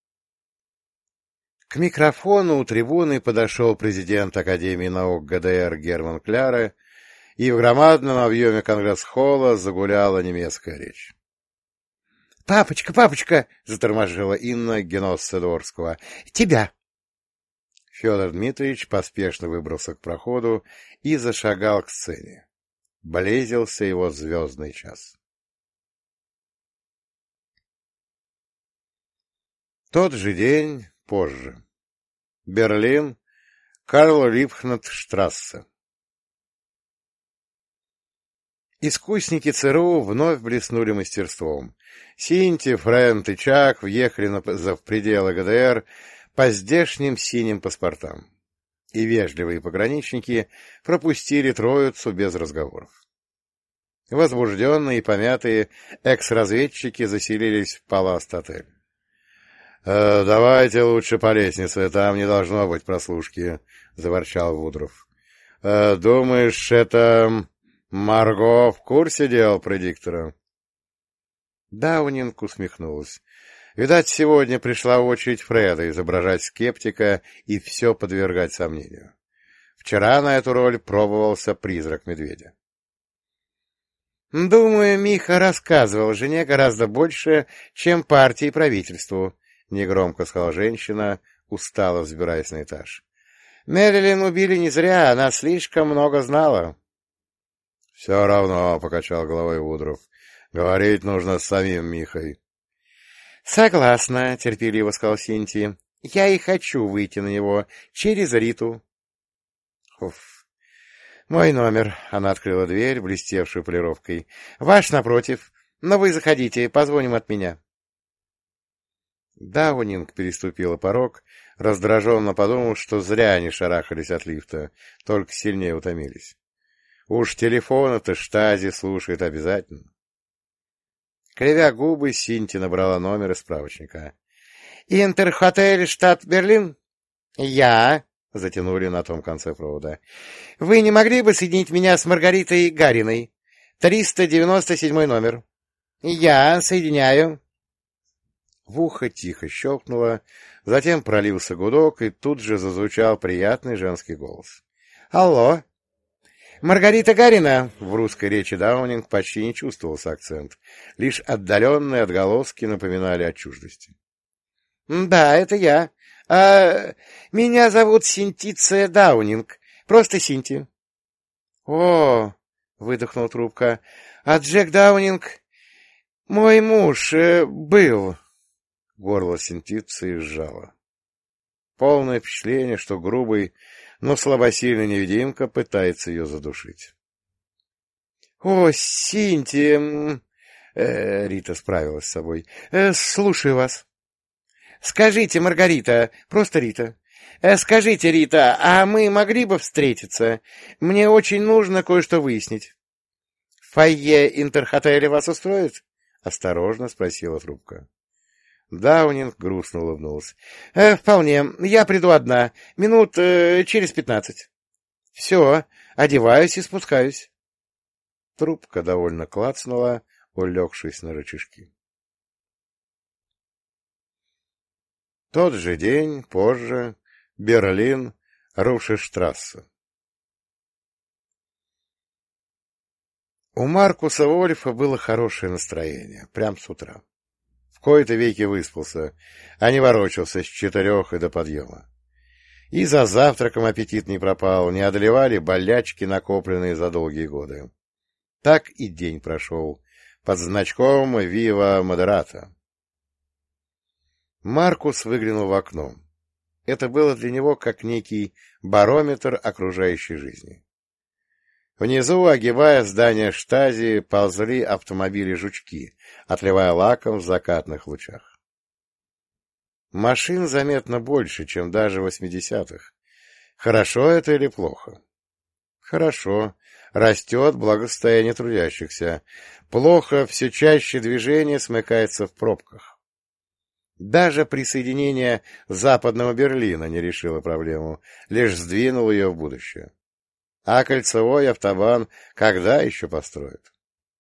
К микрофону у трибуны подошел президент Академии наук ГДР Герман Кляре, и в громадном объеме конгресс-холла загуляла немецкая речь. — Папочка, папочка! — заторможила Инна Геносса Дворского. — Тебя! Федор Дмитриевич поспешно выбрался к проходу и зашагал к сцене. Близился его звездный час. Тот же день, позже. Берлин, Карл-Липкнехт-штрассе. Искусники ЦРУ вновь блеснули мастерством. Синтьев, Френт и Чак въехали на, за в пределы ГДР по здешним синим паспортам. И вежливые пограничники пропустили троицу без разговоров. Возбужденные и помятые экс-разведчики заселились в Паласт-отель. «Э, — Давайте лучше по лестнице, там не должно быть прослушки, — заворчал Вудров. э, — Думаешь, это Марго в курсе дел предиктора? Даунинг усмехнулась. Видать, сегодня пришла очередь Фреда изображать скептика и все подвергать сомнению. Вчера на эту роль пробовался призрак медведя. «Думаю, Миха рассказывал жене гораздо больше, чем партии и правительству», — негромко сказала женщина, устало взбираясь на этаж. «Мэрилин убили не зря, она слишком много знала». «Все равно», — покачал головой Вудров, — «говорить нужно с самим Михой». «Согласна», — терпеливо сказал Синтия. «Я и хочу выйти на него через Риту». «Уф. Мой номер», — она открыла дверь, блестевшую полировкой. «Ваш напротив. Но вы заходите, позвоним от меня». Даунинг переступила порог, раздраженно подумал, что зря они шарахались от лифта, только сильнее утомились. Уж телефона-то Штази слушает обязательно. Кривя губы, Синти набрала номер из справочника. «Интерхотель, штат Берлин?» «Я», — затянули на том конце провода. «Вы не могли бы соединить меня с Маргаритой Гариной? триста девяносто седьмой номер». «Я соединяю». В ухо тихо щелкнуло, затем пролился гудок, и тут же зазвучал приятный женский голос. «Алло!» «Маргарита Гарина!» — в русской речи Даунинг почти не чувствовался акцент, лишь отдаленные отголоски напоминали о чуждости. «Да, это я. А, меня зовут Синтиция Даунинг. Просто Синти». «О!» — выдохнула трубка. «А Джек Даунинг мой муж э, был...» Горло Синтиции сжало. Полное впечатление, что грубый, но слабосильный невидимка пытается ее задушить. — О, Синти! Э, Рита справилась с собой. Э, — Слушаю вас. — Скажите, Маргарита, просто Рита. Э, скажите, Рита, а мы могли бы встретиться? Мне очень нужно кое-что выяснить. — Фойе Интерхотеля вас устроит? — осторожно спросила трубка. Даунинг грустно улыбнулся. «Э, — Вполне. Я приду одна. Минут э, через пятнадцать. — Все. Одеваюсь и спускаюсь. Трубка довольно клацнула, улегшись на рычажки. Тот же день, позже, Берлин, Рушештрассе. У Маркуса Вольфа было хорошее настроение, прям с утра. В кои-то веки выспался, а не ворочался с четырех и до подъема. И за завтраком аппетит не пропал, не одолевали болячки, накопленные за долгие годы. Так и день прошел, под значком «Вива Модерата». Маркус выглянул в окно. Это было для него как некий барометр окружающей жизни. Внизу, огибая здание Штази, ползли автомобили-жучки, отливая лаком в закатных лучах. Машин заметно больше, чем даже в восьмидесятых. Хорошо это или плохо? Хорошо. Растет благосостояние трудящихся. Плохо, все чаще движение смыкается в пробках. Даже присоединение Западного Берлина не решило проблему, лишь сдвинуло ее в будущее. А кольцевой автобан когда еще построят?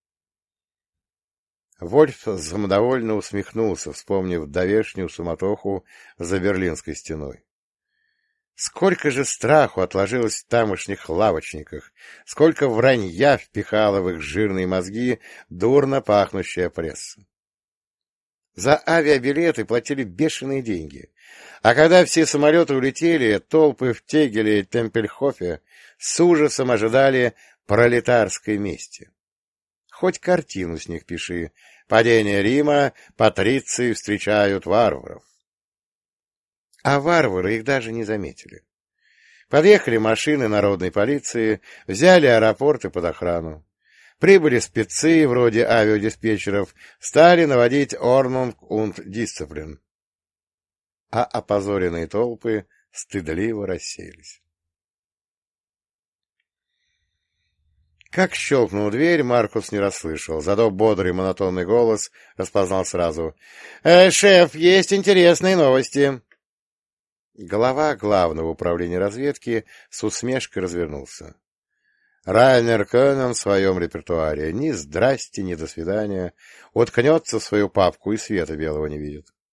Вольф самодовольно усмехнулся, вспомнив давешнюю суматоху за Берлинской стеной. Сколько же страху отложилось в тамошних лавочниках, сколько вранья впихала в их жирные мозги дурно пахнущая пресса. За авиабилеты платили бешеные деньги, а когда все самолеты улетели, толпы в Тегеле и Темпельхофе с ужасом ожидали пролетарской мести. Хоть картину с них пиши. Падение Рима, патриции встречают варваров. А варвары их даже не заметили. Подъехали машины народной полиции, взяли аэропорты под охрану. Прибыли спецы, вроде авиадиспетчеров, стали наводить Ordnung und Disziplin. А опозоренные толпы стыдливо рассеялись. Как щелкнула дверь, Маркус не расслышал, зато бодрый монотонный голос распознал сразу. «Э, шеф, есть интересные новости!» Глава Главного управления разведки с усмешкой развернулся. Райнер Кёнен в своем репертуаре. Ни здрасте, ни до свидания. Уткнется в свою папку и света белого не видит.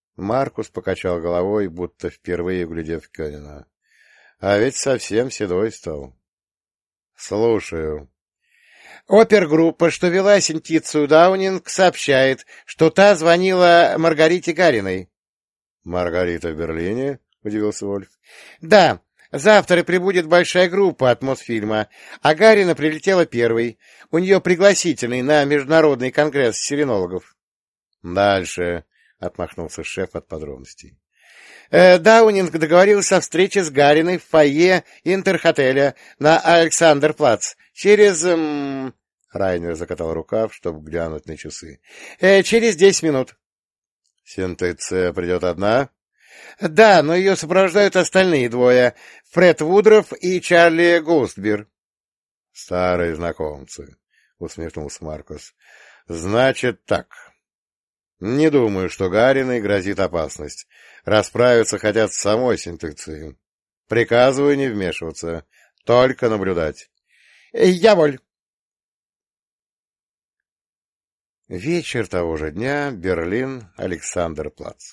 Маркус покачал головой, будто впервые глядев Кёнина. А ведь совсем седой стал. — Слушаю. Опергруппа, что вела Синтицию Даунинг, сообщает, что та звонила Маргарите Гариной. — Маргарита в Берлине? — удивился Вольф. — Да. Завтра прибудет большая группа от Мосфильма, а Гарина прилетела первой. У нее пригласительный на Международный конгресс сиренологов. — Дальше, — отмахнулся шеф от подробностей. Э, Даунинг договорился о встрече с Гариной в фойе Интерхотеля на Александр-Плац через... Эм... Райнер закатал рукав, чтобы глянуть на часы. Э, через десять минут. — Синтеция придет одна? — Да, но ее сопровождают остальные двое — Фред Вудров и Чарли Гоустбир. — Старые знакомцы, — усмехнулся Маркус. — Значит так. Не думаю, что Гариной грозит опасность. Расправиться хотят с самой Синтекцией. Приказываю не вмешиваться, только наблюдать. — Я воль. Вечер того же дня, Берлин, Александр-Плац.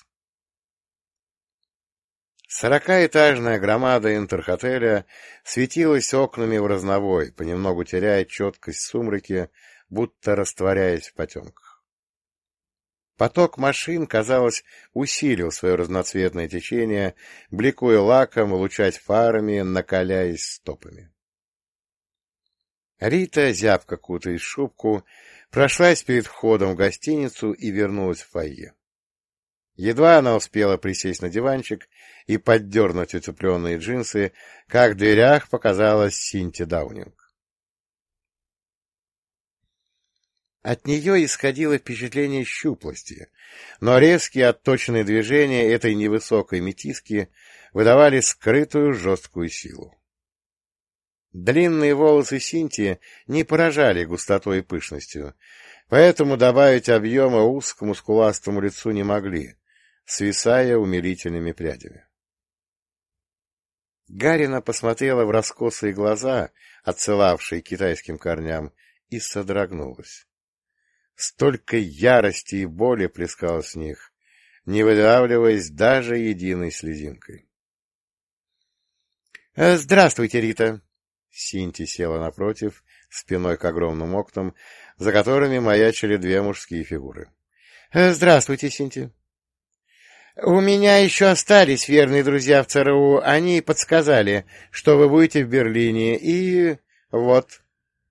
Сорокаэтажная громада Интерхотеля светилась окнами в разновой, понемногу теряя четкость в сумраке, будто растворяясь в потемках. Поток машин, казалось, усилил свое разноцветное течение, бликуя лаком, лучась фарами, накаляясь стопами. Рита, зябко кутаясь в шубку, прошлась перед входом в гостиницу и вернулась в фойе. Едва она успела присесть на диванчик и поддернуть утепленные джинсы, как в дверях показалась Синти Даунинг. От нее исходило впечатление щуплости, но резкие отточенные движения этой невысокой метиски выдавали скрытую жесткую силу. Длинные волосы Синти не поражали густотой и пышностью, поэтому добавить объема узкому скуластому лицу не могли, свисая умилительными прядями. Гарина посмотрела в раскосые глаза, отсылавшие к китайским корням, и содрогнулась. Столько ярости и боли плескалось в них, не выдавливаясь даже единой слезинкой. — Здравствуйте, Рита! Синти села напротив, спиной к огромным окнам, за которыми маячили две мужские фигуры. — Здравствуйте, Синти! — У меня еще остались верные друзья в ЦРУ. Они подсказали, что вы будете в Берлине, и... вот.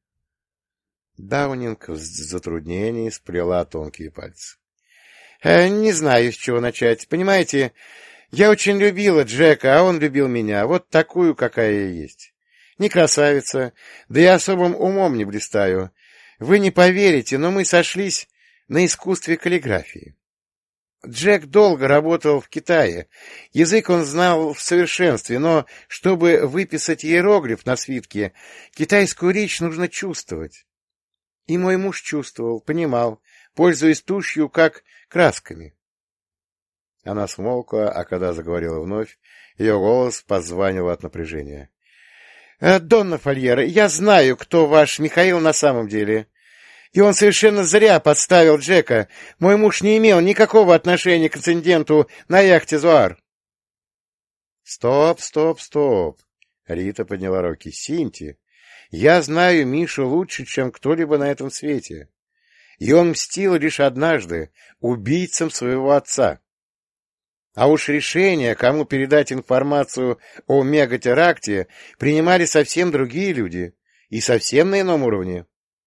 Даунинг в затруднении сплела тонкие пальцы. «Э, — Не знаю, с чего начать. Понимаете, я очень любила Джека, а он любил меня, вот такую, какая я есть. Не красавица, да и особым умом не блистаю. Вы не поверите, но мы сошлись на искусстве каллиграфии. Джек долго работал в Китае. Язык он знал в совершенстве, но чтобы выписать иероглиф на свитке, китайскую речь нужно чувствовать. И мой муж чувствовал, понимал, пользуясь тушью, как красками. Она смолкла, а когда заговорила вновь, ее голос позванивал от напряжения. — Донна Фольера, я знаю, кто ваш Михаил на самом деле. И он совершенно зря подставил Джека. Мой муж не имел никакого отношения к инциденту на яхте «Зуар». — Стоп, стоп, стоп! — Рита подняла руки. — Синти, я знаю Мишу лучше, чем кто-либо на этом свете. И он мстил лишь однажды убийцам своего отца. А уж решение, кому передать информацию о мегатеракте, принимали совсем другие люди и совсем на ином уровне.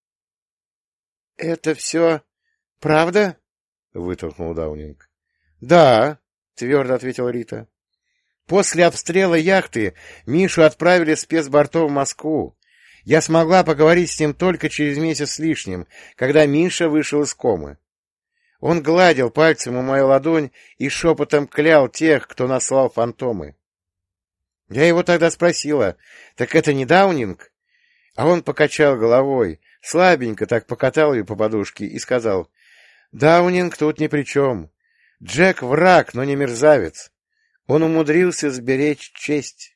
— Это все правда? — вытолкнул Даунинг. — Да, — твердо ответила Рита. После обстрела яхты Мишу отправили спецбортом в Москву. Я смогла поговорить с ним только через месяц с лишним, когда Миша вышел из комы. Он гладил пальцем у мою ладонь и шепотом клял тех, кто наслал фантомы. Я его тогда спросила, так это не Даунинг? А он покачал головой, слабенько так покатал ее по подушке и сказал, Даунинг тут ни при чем. Джек враг, но не мерзавец. Он умудрился сберечь честь.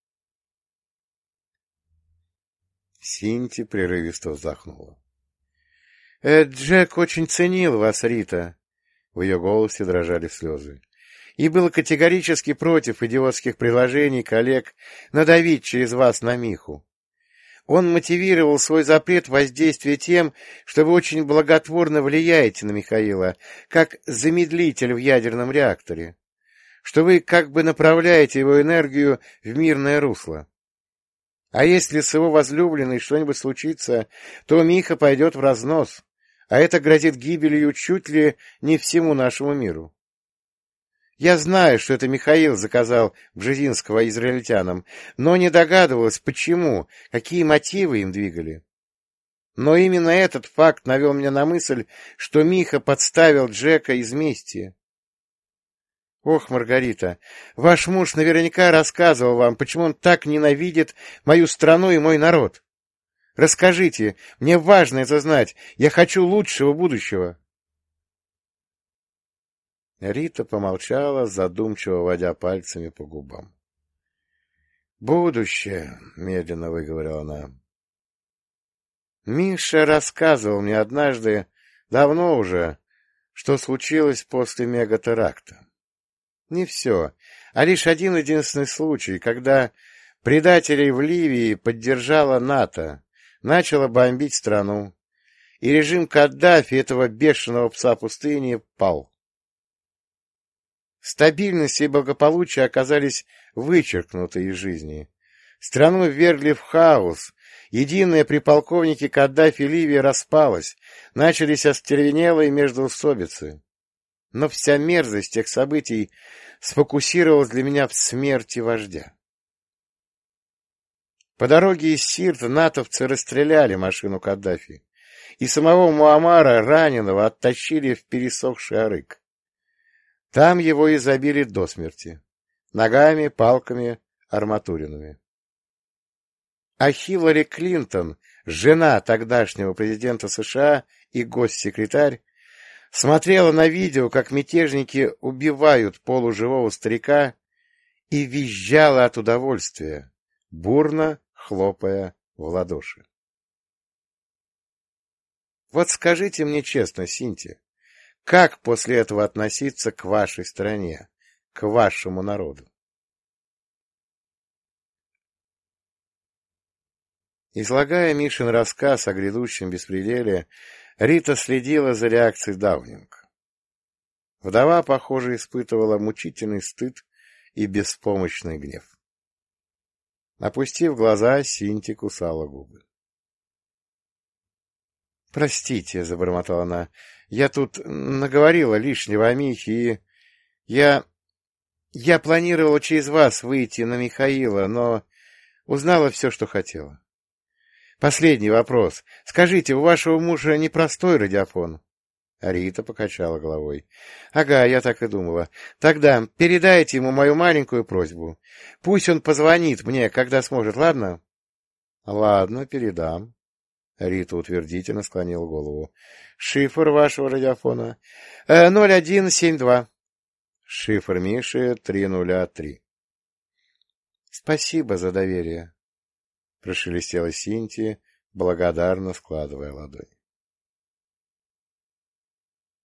Синти прерывисто вздохнула. — Джек очень ценил вас, Рита. В ее голосе дрожали слезы. и был категорически против идиотских предложений коллег надавить через вас на Миху. Он мотивировал свой запрет воздействия тем, что вы очень благотворно влияете на Михаила, как замедлитель в ядерном реакторе, что вы как бы направляете его энергию в мирное русло. А если с его возлюбленной что-нибудь случится, то Миха пойдет в разнос, а это грозит гибелью чуть ли не всему нашему миру. Я знаю, что это Михаил заказал Бжезинского израильтянам, но не догадывалась, почему, какие мотивы им двигали. Но именно этот факт навел меня на мысль, что Миха подставил Джека из мести. Ох, Маргарита, ваш муж наверняка рассказывал вам, почему он так ненавидит мою страну и мой народ. Расскажите, мне важно это знать, я хочу лучшего будущего. Рита помолчала, задумчиво водя пальцами по губам. — Будущее, — медленно выговорила она. Миша рассказывал мне однажды, давно уже, что случилось после мегатеракта. Не все, а лишь один единственный случай, когда предателей в Ливии поддержала НАТО, начала бомбить страну, и режим Каддафи, этого бешеного пса пустыни, пал. Стабильность и благополучие оказались вычеркнуты из жизни. Страну ввергли в хаос. Единая при полковнике Каддафи Ливия распалась. Начались остервенелые междоусобицы. Но вся мерзость тех событий сфокусировалась для меня в смерти вождя. По дороге из Сирта натовцы расстреляли машину Каддафи, и самого Муаммара, раненого, оттащили в пересохший арык. Там его и забили до смерти. Ногами, палками, арматуринами. А Хиллари Клинтон, жена тогдашнего президента США и госсекретарь, смотрела на видео, как мятежники убивают полуживого старика, и визжала от удовольствия, бурно хлопая в ладоши. Вот скажите мне честно, Синтия, как после этого относиться к вашей стране, к вашему народу? Излагая Мишин рассказ о грядущем беспределе, Рита следила за реакцией Даунинг. Вдова, похоже, испытывала мучительный стыд и беспомощный гнев. Опустив глаза, Синти кусала губы. — Простите, — забормотала она, — я тут наговорила лишнего о Михе, и я... я планировала через вас выйти на Михаила, но узнала все, что хотела. Последний вопрос. Скажите, у вашего мужа непростой радиофон? Рита покачала головой. — Ага, я так и думала. Тогда передайте ему мою маленькую просьбу. Пусть он позвонит мне, когда сможет, ладно? — Ладно, передам. Рита утвердительно склонила голову. — Шифр вашего радиофона? — ноль один семь два. Шифр Миши три нуля три. — Спасибо за доверие, — прошелестела Синтия, благодарно складывая ладонь.